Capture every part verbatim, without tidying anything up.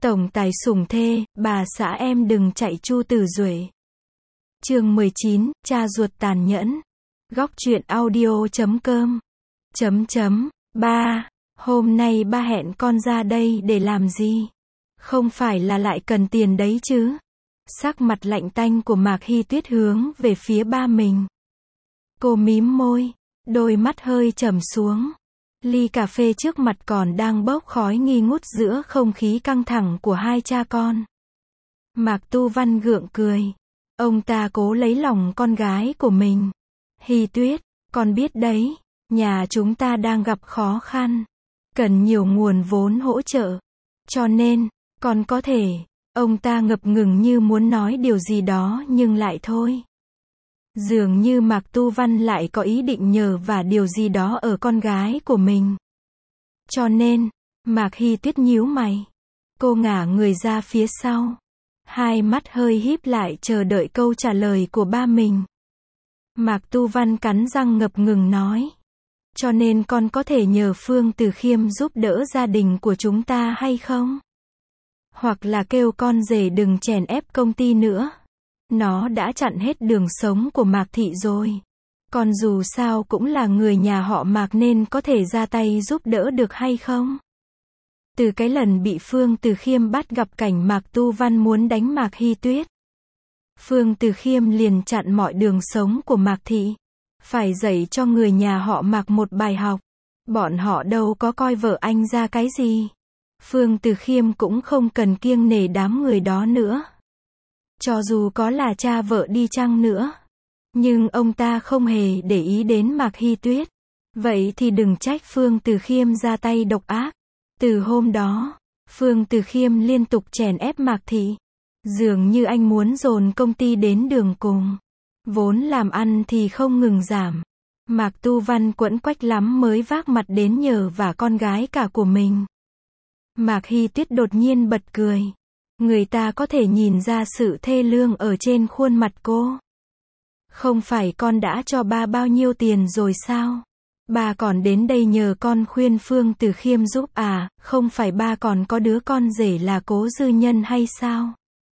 Tổng tài sủng thê, bà xã em đừng chạy Chu Tử Duệ. Chương mười chín, cha ruột tàn nhẫn. Góc truyện audio chấm com. Chấm chấm. Ba, hôm nay ba hẹn con ra đây để làm gì? Không phải là lại cần tiền đấy chứ? Sắc mặt lạnh tanh của Mạc Hy Tuyết hướng về phía ba mình. Cô mím môi, đôi mắt hơi trầm xuống. Ly cà phê trước mặt còn đang bốc khói nghi ngút giữa không khí căng thẳng của hai cha con. Mạc Tu Văn gượng cười. Ông ta cố lấy lòng con gái của mình. Hy Tuyết, con biết đấy, nhà chúng ta đang gặp khó khăn. Cần nhiều nguồn vốn hỗ trợ. Cho nên, con có thể. Ông ta ngập ngừng như muốn nói điều gì đó nhưng lại thôi. Dường như Mạc Tu Văn lại có ý định nhờ vả điều gì đó ở con gái của mình. Cho nên, Mạc Hy Tuyết nhíu mày. Cô ngả người ra phía sau. Hai mắt hơi híp lại chờ đợi câu trả lời của ba mình. Mạc Tu Văn cắn răng ngập ngừng nói. Cho nên con có thể nhờ Phương Từ Khiêm giúp đỡ gia đình của chúng ta hay không? Hoặc là kêu con rể đừng chèn ép công ty nữa. Nó đã chặn hết đường sống của Mạc Thị rồi. Còn dù sao cũng là người nhà họ Mạc nên có thể ra tay giúp đỡ được hay không? Từ cái lần bị Phương Từ Khiêm bắt gặp cảnh Mạc Tu Văn muốn đánh Mạc Hy Tuyết. Phương Từ Khiêm liền chặn mọi đường sống của Mạc Thị. Phải dạy cho người nhà họ Mạc một bài học. Bọn họ đâu có coi vợ anh ra cái gì. Phương Từ Khiêm cũng không cần kiêng nể đám người đó nữa. Cho dù có là cha vợ đi chăng nữa. Nhưng ông ta không hề để ý đến Mạc Hy Tuyết. Vậy thì đừng trách Phương Từ Khiêm ra tay độc ác. Từ hôm đó, Phương Từ Khiêm liên tục chèn ép Mạc Thị. Dường như anh muốn dồn công ty đến đường cùng. Vốn làm ăn thì không ngừng giảm. Mạc Tu Văn quẫn quách lắm mới vác mặt đến nhờ vả con gái cả của mình. Mạc Hy Tuyết đột nhiên bật cười. Người ta có thể nhìn ra sự thê lương ở trên khuôn mặt cô. Không phải con đã cho ba bao nhiêu tiền rồi sao? Ba còn đến đây nhờ con khuyên Phương Từ Khiêm giúp à, không phải ba còn có đứa con rể là Cố Dư Nhân hay sao?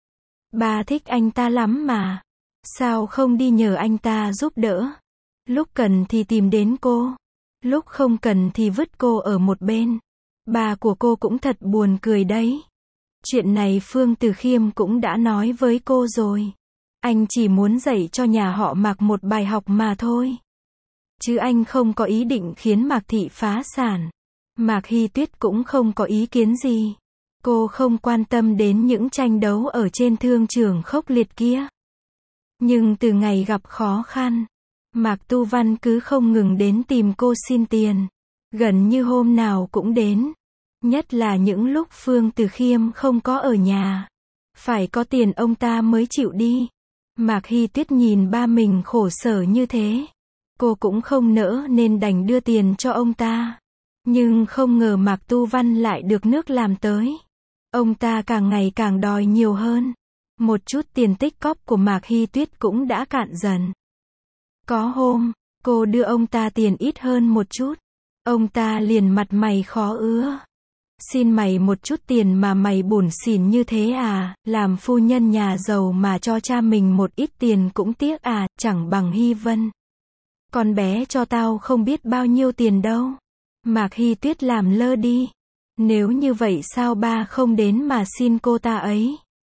Ba thích anh ta lắm mà. Sao không đi nhờ anh ta giúp đỡ? Lúc cần thì tìm đến cô. Lúc không cần thì vứt cô ở một bên. Ba của cô cũng thật buồn cười đấy. Chuyện này Phương Từ Khiêm cũng đã nói với cô rồi. Anh chỉ muốn dạy cho nhà họ Mạc một bài học mà thôi. Chứ anh không có ý định khiến Mạc Thị phá sản. Mạc Hy Tuyết cũng không có ý kiến gì. Cô không quan tâm đến những tranh đấu ở trên thương trường khốc liệt kia. Nhưng từ ngày gặp khó khăn, Mạc Tu Văn cứ không ngừng đến tìm cô xin tiền. Gần như hôm nào cũng đến. Nhất là những lúc Phương Từ Khiêm không có ở nhà. Phải có tiền ông ta mới chịu đi. Mạc Hy Tuyết nhìn ba mình khổ sở như thế. Cô cũng không nỡ nên đành đưa tiền cho ông ta. Nhưng không ngờ Mạc Tu Văn lại được nước làm tới. Ông ta càng ngày càng đòi nhiều hơn. Một chút tiền tích cóp của Mạc Hy Tuyết cũng đã cạn dần. Có hôm, cô đưa ông ta tiền ít hơn một chút. Ông ta liền mặt mày khó ứa. Xin mày một chút tiền mà mày bủn xỉn như thế à, làm phu nhân nhà giàu mà cho cha mình một ít tiền cũng tiếc à, chẳng bằng Hy Vân. Con bé cho tao không biết bao nhiêu tiền đâu. Mạc Hy Tuyết làm lơ đi. Nếu như vậy sao ba không đến mà xin cô ta ấy?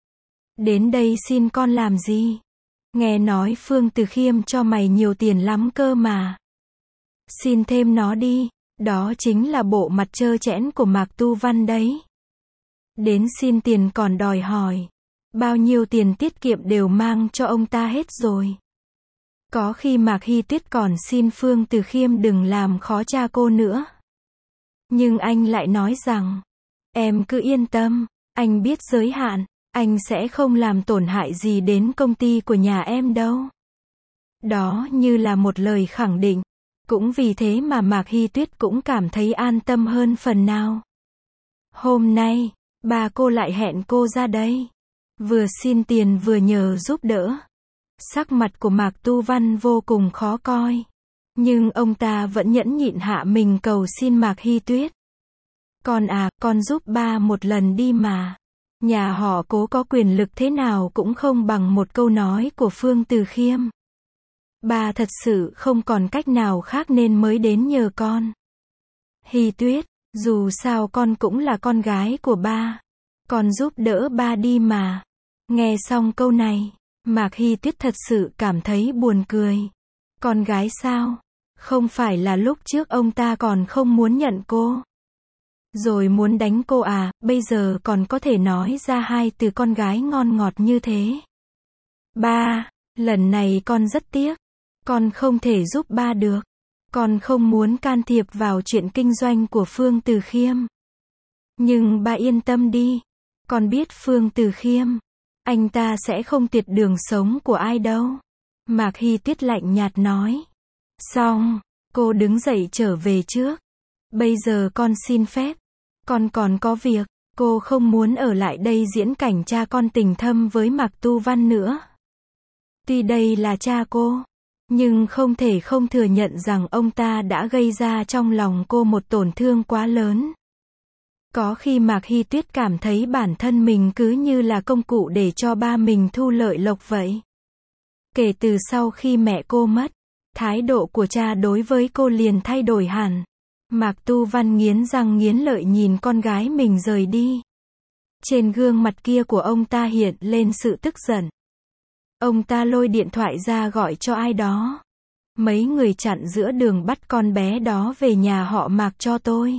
Đến đây xin con làm gì? Nghe nói Phương Từ Khiêm cho mày nhiều tiền lắm cơ mà. Xin thêm nó đi. Đó chính là bộ mặt trơ trẽn của Mạc Tu Văn đấy. Đến xin tiền còn đòi hỏi. Bao nhiêu tiền tiết kiệm đều mang cho ông ta hết rồi. Có khi Mạc Hy Tuyết còn xin Phương Từ Khiêm đừng làm khó cha cô nữa. Nhưng anh lại nói rằng, em cứ yên tâm, anh biết giới hạn, anh sẽ không làm tổn hại gì đến công ty của nhà em đâu. Đó như là một lời khẳng định. Cũng vì thế mà Mạc Hy Tuyết cũng cảm thấy an tâm hơn phần nào. Hôm nay, ba cô lại hẹn cô ra đây. Vừa xin tiền vừa nhờ giúp đỡ. Sắc mặt của Mạc Tu Văn vô cùng khó coi. Nhưng ông ta vẫn nhẫn nhịn hạ mình cầu xin Mạc Hy Tuyết. Con à, con giúp ba một lần đi mà. Nhà họ Cố có quyền lực thế nào cũng không bằng một câu nói của Phương Từ Khiêm. Ba thật sự không còn cách nào khác nên mới đến nhờ con. Hy Tuyết, dù sao con cũng là con gái của ba. Con giúp đỡ ba đi mà. Nghe xong câu này, Mạc Hy Tuyết thật sự cảm thấy buồn cười. Con gái sao? Không phải là lúc trước ông ta còn không muốn nhận cô. Rồi muốn đánh cô à, bây giờ còn có thể nói ra hai từ con gái ngon ngọt như thế. Ba, lần này con rất tiếc. Con không thể giúp ba được. Con không muốn can thiệp vào chuyện kinh doanh của Phương Từ Khiêm. Nhưng ba yên tâm đi. Con biết Phương Từ Khiêm. Anh ta sẽ không tuyệt đường sống của ai đâu. Mạc Hy Tuyết lạnh nhạt nói. Xong, cô đứng dậy trở về trước. Bây giờ con xin phép. Con còn có việc. Cô không muốn ở lại đây diễn cảnh cha con tình thâm với Mạc Tu Văn nữa. Tuy đây là cha cô, nhưng không thể không thừa nhận rằng ông ta đã gây ra trong lòng cô một tổn thương quá lớn. Có khi Mạc Hy Tuyết cảm thấy bản thân mình cứ như là công cụ để cho ba mình thu lợi lộc vậy. Kể từ sau khi mẹ cô mất, thái độ của cha đối với cô liền thay đổi hẳn. Mạc Tu Văn nghiến răng nghiến lợi nhìn con gái mình rời đi. Trên gương mặt kia của ông ta hiện lên sự tức giận. Ông ta lôi điện thoại ra gọi cho ai đó. Mấy người chặn giữa đường bắt con bé đó về nhà họ Mạc cho tôi.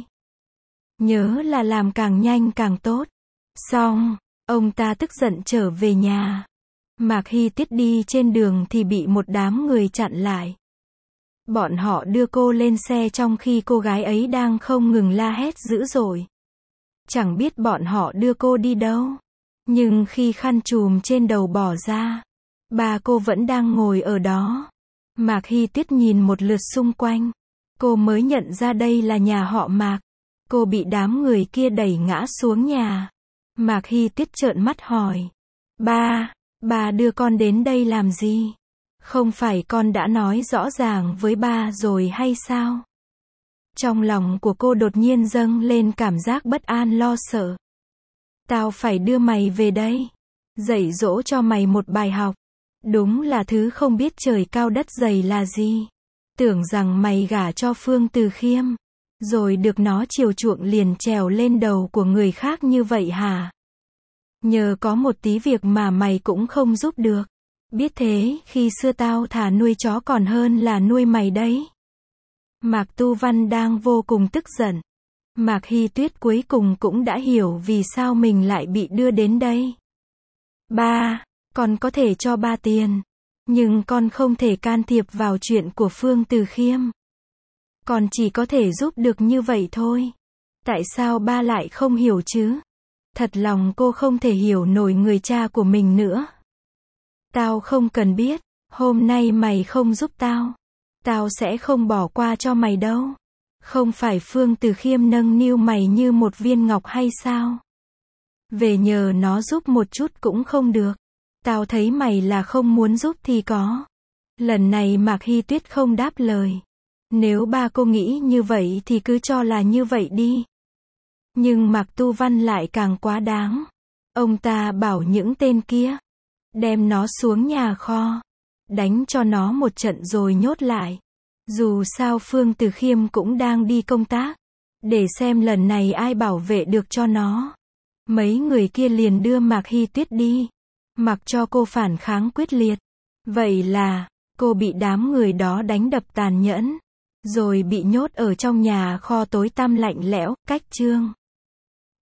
Nhớ là làm càng nhanh càng tốt. Xong, ông ta tức giận trở về nhà. Mạc Hy Tuyết đi trên đường thì bị một đám người chặn lại. Bọn họ đưa cô lên xe trong khi cô gái ấy đang không ngừng la hét dữ dội. Chẳng biết bọn họ đưa cô đi đâu. Nhưng khi khăn trùm trên đầu bỏ ra, ba cô vẫn đang ngồi ở đó. Mạc Hy Tuyết nhìn một lượt xung quanh. Cô mới nhận ra đây là nhà họ Mạc. Cô bị đám người kia đẩy ngã xuống nhà. Mạc Hy Tuyết trợn mắt hỏi. Ba, ba đưa con đến đây làm gì? Không phải con đã nói rõ ràng với ba rồi hay sao? Trong lòng của cô đột nhiên dâng lên cảm giác bất an lo sợ. Tao phải đưa mày về đây. Dạy dỗ cho mày một bài học. Đúng là thứ không biết trời cao đất dày là gì. Tưởng rằng mày gả cho Phương Từ Khiêm, rồi được nó chiều chuộng liền trèo lên đầu của người khác như vậy hả? Nhờ có một tí việc mà mày cũng không giúp được. Biết thế, khi xưa tao thà nuôi chó còn hơn là nuôi mày đấy. Mạc Tu Văn đang vô cùng tức giận. Mạc Hy Tuyết cuối cùng cũng đã hiểu vì sao mình lại bị đưa đến đây. Ba, con có thể cho ba tiền, nhưng con không thể can thiệp vào chuyện của Phương Từ Khiêm. Con chỉ có thể giúp được như vậy thôi. Tại sao ba lại không hiểu chứ? Thật lòng cô không thể hiểu nổi người cha của mình nữa. Tao không cần biết, hôm nay mày không giúp tao, tao sẽ không bỏ qua cho mày đâu. Không phải Phương Từ Khiêm nâng niu mày như một viên ngọc hay sao? Về nhờ nó giúp một chút cũng không được. Tao thấy mày là không muốn giúp thì có. Lần này Mạc Hy Tuyết không đáp lời. Nếu ba cô nghĩ như vậy thì cứ cho là như vậy đi. Nhưng Mạc Tu Văn lại càng quá đáng. Ông ta bảo những tên kia đem nó xuống nhà kho, đánh cho nó một trận rồi nhốt lại. Dù sao Phương Từ Khiêm cũng đang đi công tác, để xem lần này ai bảo vệ được cho nó. Mấy người kia liền đưa Mạc Hy Tuyết đi, mặc cho cô phản kháng quyết liệt. Vậy là, cô bị đám người đó đánh đập tàn nhẫn, rồi bị nhốt ở trong nhà kho tối tăm lạnh lẽo, cách chương.